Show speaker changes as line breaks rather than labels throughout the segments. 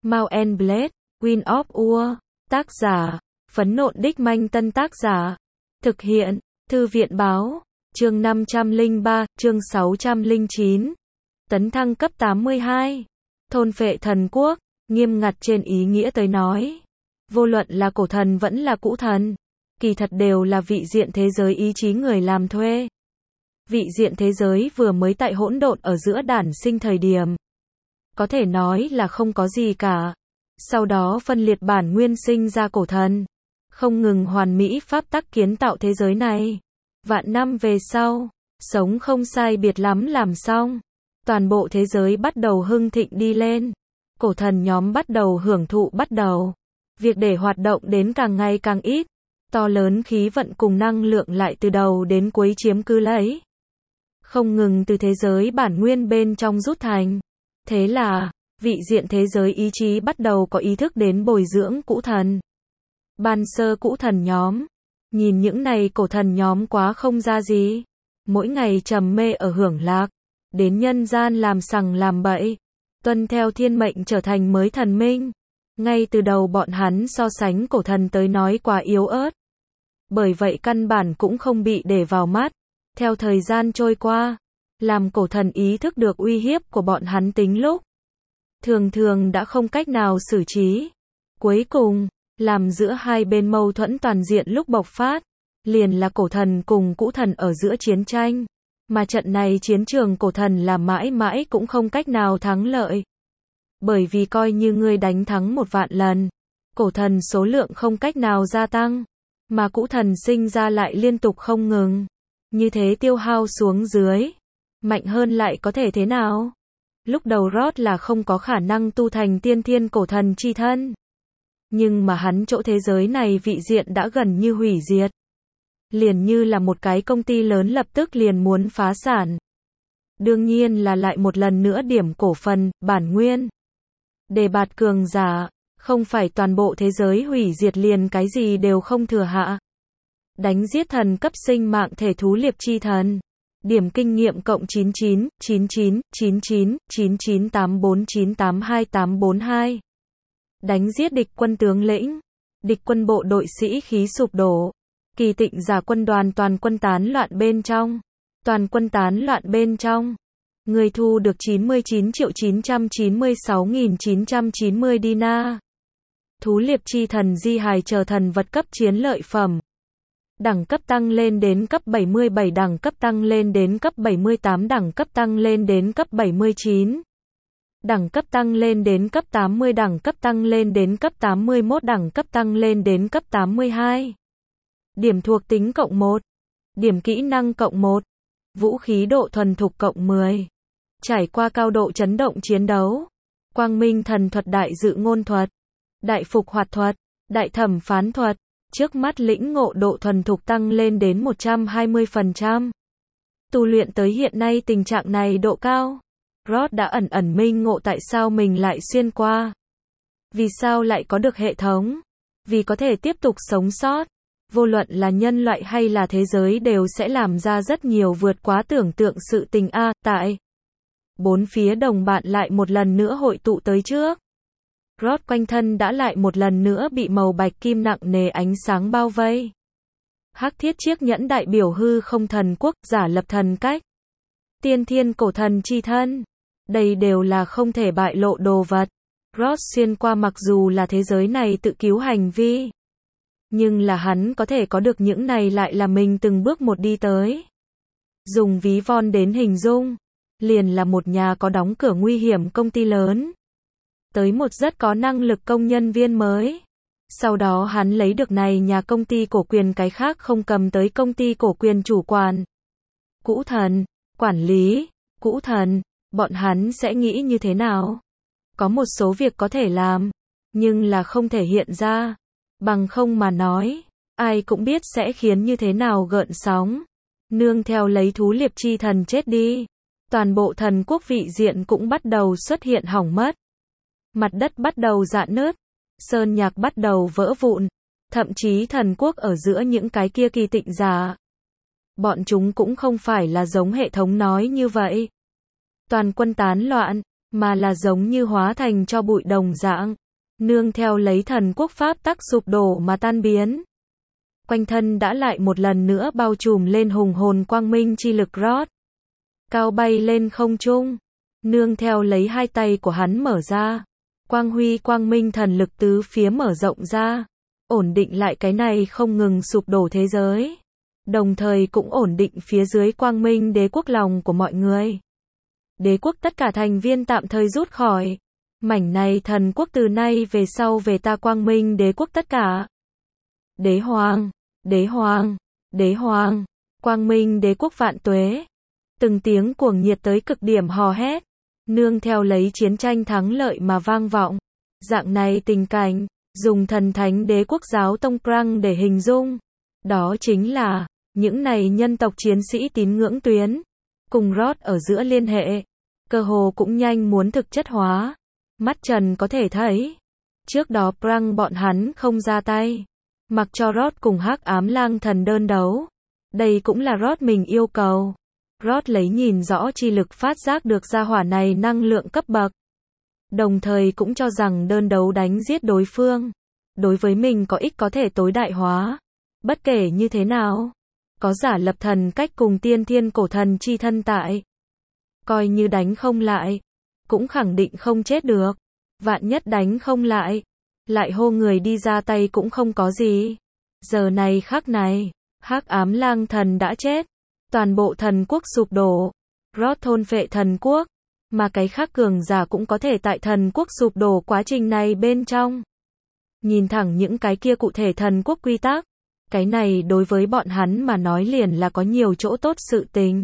Mount and Blade, Wind of War. Tác giả, Phấn Nộn Đích Manh. Tân tác giả, thực hiện, Thư viện Báo. Chương 503, chương 609. Tấn thăng cấp 82. Thôn phệ thần quốc, nghiêm ngặt trên ý nghĩa tới nói. Vô luận là cổ thần vẫn là cũ thần, kỳ thật đều là vị diện thế giới ý chí người làm thuê. Vị diện thế giới vừa mới tại hỗn độn ở giữa đản sinh thời điểm, có thể nói là không có gì cả. Sau đó phân liệt bản nguyên sinh ra cổ thần, không ngừng hoàn mỹ pháp tắc kiến tạo thế giới này. Vạn năm về sau, sống không sai biệt lắm làm xong, toàn bộ thế giới bắt đầu hưng thịnh đi lên. Cổ thần nhóm bắt đầu hưởng thụ, bắt đầu việc để hoạt động đến càng ngày càng ít. To lớn khí vận cùng năng lượng lại từ đầu đến cuối chiếm cứ lấy, không ngừng từ thế giới bản nguyên bên trong rút thành. Thế là, vị diện thế giới ý chí bắt đầu có ý thức đến bồi dưỡng cũ thần. Ban sơ cũ thần nhóm, nhìn những này cổ thần nhóm quá không ra gì. Mỗi ngày trầm mê ở hưởng lạc, đến nhân gian làm sằng làm bậy, tuân theo thiên mệnh trở thành mới thần minh. Ngay từ đầu bọn hắn so sánh cổ thần tới nói quá yếu ớt, bởi vậy căn bản cũng không bị để vào mắt. Theo thời gian trôi qua, làm cổ thần ý thức được uy hiếp của bọn hắn tính lúc, thường thường đã không cách nào xử trí. Cuối cùng, làm giữa hai bên mâu thuẫn toàn diện lúc bộc phát, liền là cổ thần cùng cũ thần ở giữa chiến tranh. Mà trận này chiến trường cổ thần là mãi mãi cũng không cách nào thắng lợi. Bởi vì coi như ngươi đánh thắng 1.000 lần, cổ thần số lượng không cách nào gia tăng, mà cũ thần sinh ra lại liên tục không ngừng. Như thế tiêu hao xuống dưới, mạnh hơn lại có thể thế nào? Lúc đầu Rod là không có khả năng tu thành tiên thiên cổ thần chi thân. Nhưng mà hắn chỗ thế giới này vị diện đã gần như hủy diệt. Liền như là một cái công ty lớn lập tức liền muốn phá sản. Đương nhiên là lại một lần nữa điểm cổ phần, bản nguyên. Đề bạt cường giả, không phải toàn bộ thế giới hủy diệt liền cái gì đều không thừa hạ. Đánh giết thần cấp sinh mạng thể thú liệp chi thần. Điểm kinh nghiệm cộng 99, 99, 99, 998498282. Đánh giết địch quân tướng lĩnh. Địch quân bộ đội sĩ khí sụp đổ. Kỳ tịnh giả quân đoàn toàn quân tán loạn bên trong. Toàn quân tán loạn bên trong. Người thu được 99.996.990 dinar. Thú liệp chi thần di hài chờ thần vật cấp chiến lợi phẩm. Đẳng cấp tăng lên đến cấp 77, đẳng cấp tăng lên đến cấp 78, đẳng cấp tăng lên đến cấp 79. Đẳng cấp tăng lên đến cấp 80, đẳng cấp tăng lên đến cấp 81, đẳng cấp tăng lên đến cấp 82. Điểm thuộc tính cộng 1. Điểm kỹ năng cộng 1. Vũ khí độ thuần thục cộng 10. Trải qua cao độ chấn động chiến đấu. Quang minh thần thuật, đại dự ngôn thuật, đại phục hoạt thuật, đại thẩm phán thuật. Trước mắt lĩnh ngộ độ thuần thục tăng lên đến 120%. Tu luyện tới hiện nay tình trạng này độ cao, Rod đã ẩn ẩn minh ngộ tại sao mình lại xuyên qua. Vì sao lại có được hệ thống? Vì có thể tiếp tục sống sót. Vô luận là nhân loại hay là thế giới đều sẽ làm ra rất nhiều vượt quá tưởng tượng sự tình tại bốn phía đồng bạn lại một lần nữa hội tụ tới trước. Rod quanh thân đã lại một lần nữa bị màu bạch kim nặng nề ánh sáng bao vây. Hắc thiết chiếc nhẫn đại biểu hư không thần quốc, giả lập thần cách, tiên thiên cổ thần chi thân. Đây đều là không thể bại lộ đồ vật. Rod xuyên qua mặc dù là thế giới này tự cứu hành vi, nhưng là hắn có thể có được những này lại là mình từng bước một đi tới. Dùng ví von đến hình dung, liền là một nhà có đóng cửa nguy hiểm công ty lớn, tới một rất có năng lực công nhân viên mới. Sau đó hắn lấy được này nhà công ty cổ quyền, cái khác không cầm tới công ty cổ quyền chủ quản. Cũ thần, quản lý, cũ thần, bọn hắn sẽ nghĩ như thế nào? Có một số việc có thể làm, nhưng là không thể hiện ra. Bằng không mà nói, ai cũng biết sẽ khiến như thế nào gợn sóng. Nương theo lấy thú liệp chi thần chết đi, toàn bộ thần quốc vị diện cũng bắt đầu xuất hiện hỏng mất. Mặt đất bắt đầu rạn nứt, sơn nhạc bắt đầu vỡ vụn, thậm chí thần quốc ở giữa những cái kia kỳ tịnh giả. Bọn chúng cũng không phải là giống hệ thống nói như vậy. Toàn quân tán loạn, mà là giống như hóa thành cho bụi đồng dạng, nương theo lấy thần quốc pháp tắc sụp đổ mà tan biến. Quanh thân đã lại một lần nữa bao trùm lên hùng hồn quang minh chi lực Rod. Cao bay lên không trung, nương theo lấy hai tay của hắn mở ra, quang huy quang minh thần lực tứ phía mở rộng ra, ổn định lại cái này không ngừng sụp đổ thế giới, đồng thời cũng ổn định phía dưới quang minh đế quốc lòng của mọi người. Đế quốc tất cả thành viên tạm thời rút khỏi. Mảnh này thần quốc từ nay về sau về ta quang minh đế quốc tất cả. Đế hoàng, đế hoàng, đế hoàng, quang minh đế quốc vạn tuế. Từng tiếng cuồng nhiệt tới cực điểm hò hét, nương theo lấy chiến tranh thắng lợi mà vang vọng. Dạng này tình cảnh, dùng thần thánh đế quốc giáo tông Krang để hình dung. Đó chính là, những này nhân tộc chiến sĩ tín ngưỡng tuyến, cùng Rod ở giữa liên hệ, cơ hồ cũng nhanh muốn thực chất hóa. Mắt trần có thể thấy, trước đó Krang bọn hắn không ra tay, mặc cho Rod cùng hắc ám lang thần đơn đấu. Đây cũng là Rod mình yêu cầu. Rod lấy nhìn rõ chi lực phát giác được ra hỏa này năng lượng cấp bậc. Đồng thời cũng cho rằng đơn đấu đánh giết đối phương, đối với mình có ích có thể tối đại hóa. Bất kể như thế nào, có giả lập thần cách cùng tiên thiên cổ thần chi thân tại. Coi như đánh không lại, cũng khẳng định không chết được. Vạn nhất đánh không lại hô người đi ra tay cũng không có gì. Giờ này khắc này, hắc ám lang thần đã chết. Toàn bộ thần quốc sụp đổ. Rod thôn phệ thần quốc. Mà cái khác cường giả cũng có thể tại thần quốc sụp đổ quá trình này bên trong. Nhìn thẳng những cái kia cụ thể thần quốc quy tắc. Cái này đối với bọn hắn mà nói liền là có nhiều chỗ tốt sự tình.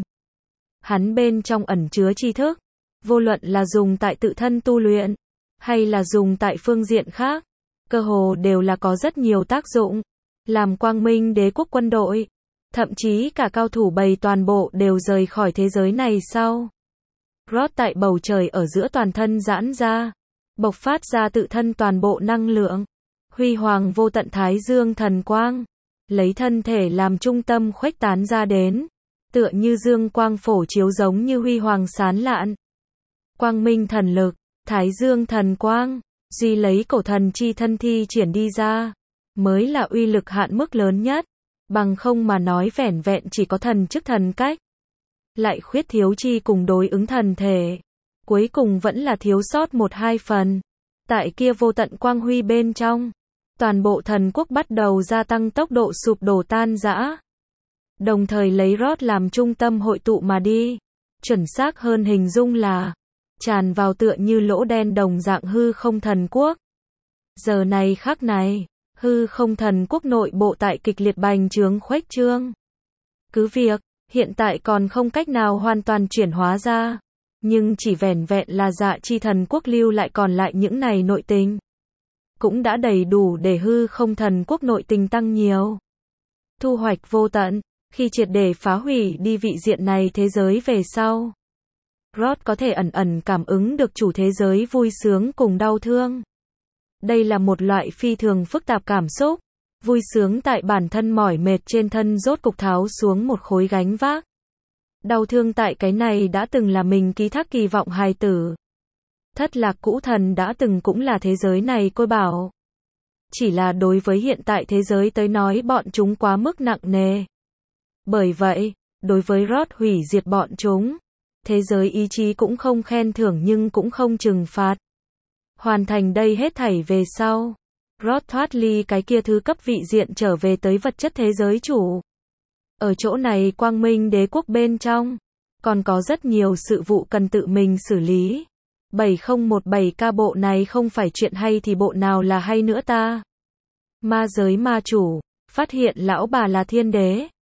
Hắn bên trong ẩn chứa tri thức. Vô luận là dùng tại tự thân tu luyện, hay là dùng tại phương diện khác, cơ hồ đều là có rất nhiều tác dụng. Làm quang minh đế quốc quân đội, thậm chí cả cao thủ bầy toàn bộ đều rời khỏi thế giới này sau. Rod tại bầu trời ở giữa toàn thân giãn ra, bộc phát ra tự thân toàn bộ năng lượng, huy hoàng vô tận thái dương thần quang, lấy thân thể làm trung tâm khuếch tán ra đến, tựa như dương quang phổ chiếu giống như huy hoàng sáng lạn. Quang minh thần lực, thái dương thần quang, duy lấy cổ thần chi thân thi triển đi ra, mới là uy lực hạn mức lớn nhất, bằng không mà nói vẻn vẹn chỉ có thần chức thần cách. Lại khuyết thiếu chi cùng đối ứng thần thể, cuối cùng vẫn là thiếu sót 1-2 phần. Tại kia vô tận quang huy bên trong, toàn bộ thần quốc bắt đầu gia tăng tốc độ sụp đổ tan rã. Đồng thời lấy Rod làm trung tâm hội tụ mà đi, chuẩn xác hơn hình dung là tràn vào tựa như lỗ đen đồng dạng hư không thần quốc. Giờ này khắc này, hư không thần quốc nội bộ tại kịch liệt bành trướng khuếch trương. Cứ việc, hiện tại còn không cách nào hoàn toàn chuyển hóa ra, nhưng chỉ vẻn vẹn là dạ chi thần quốc lưu lại còn lại những này nội tình, cũng đã đầy đủ để hư không thần quốc nội tình tăng nhiều. Thu hoạch vô tận, khi triệt để phá hủy đi vị diện này thế giới về sau. Rod có thể ẩn ẩn cảm ứng được chủ thế giới vui sướng cùng đau thương. Đây là một loại phi thường phức tạp cảm xúc. Vui sướng tại bản thân mỏi mệt trên thân rốt cục tháo xuống một khối gánh vác. Đau thương tại cái này đã từng là mình ký thác kỳ vọng hài tử. Thất lạc cũ thần đã từng cũng là thế giới này côi bảo. Chỉ là đối với hiện tại thế giới tới nói bọn chúng quá mức nặng nề. Bởi vậy, đối với Rod hủy diệt bọn chúng, thế giới ý chí cũng không khen thưởng nhưng cũng không trừng phạt. Hoàn thành đây hết thảy về sau, Rod thoát ly cái kia thứ cấp vị diện trở về tới vật chất thế giới chủ. Ở chỗ này quang minh đế quốc bên trong, còn có rất nhiều sự vụ cần tự mình xử lý. 7017K bộ này không phải chuyện hay thì bộ nào là hay nữa ta. Ma giới ma chủ, phát hiện lão bà là thiên đế.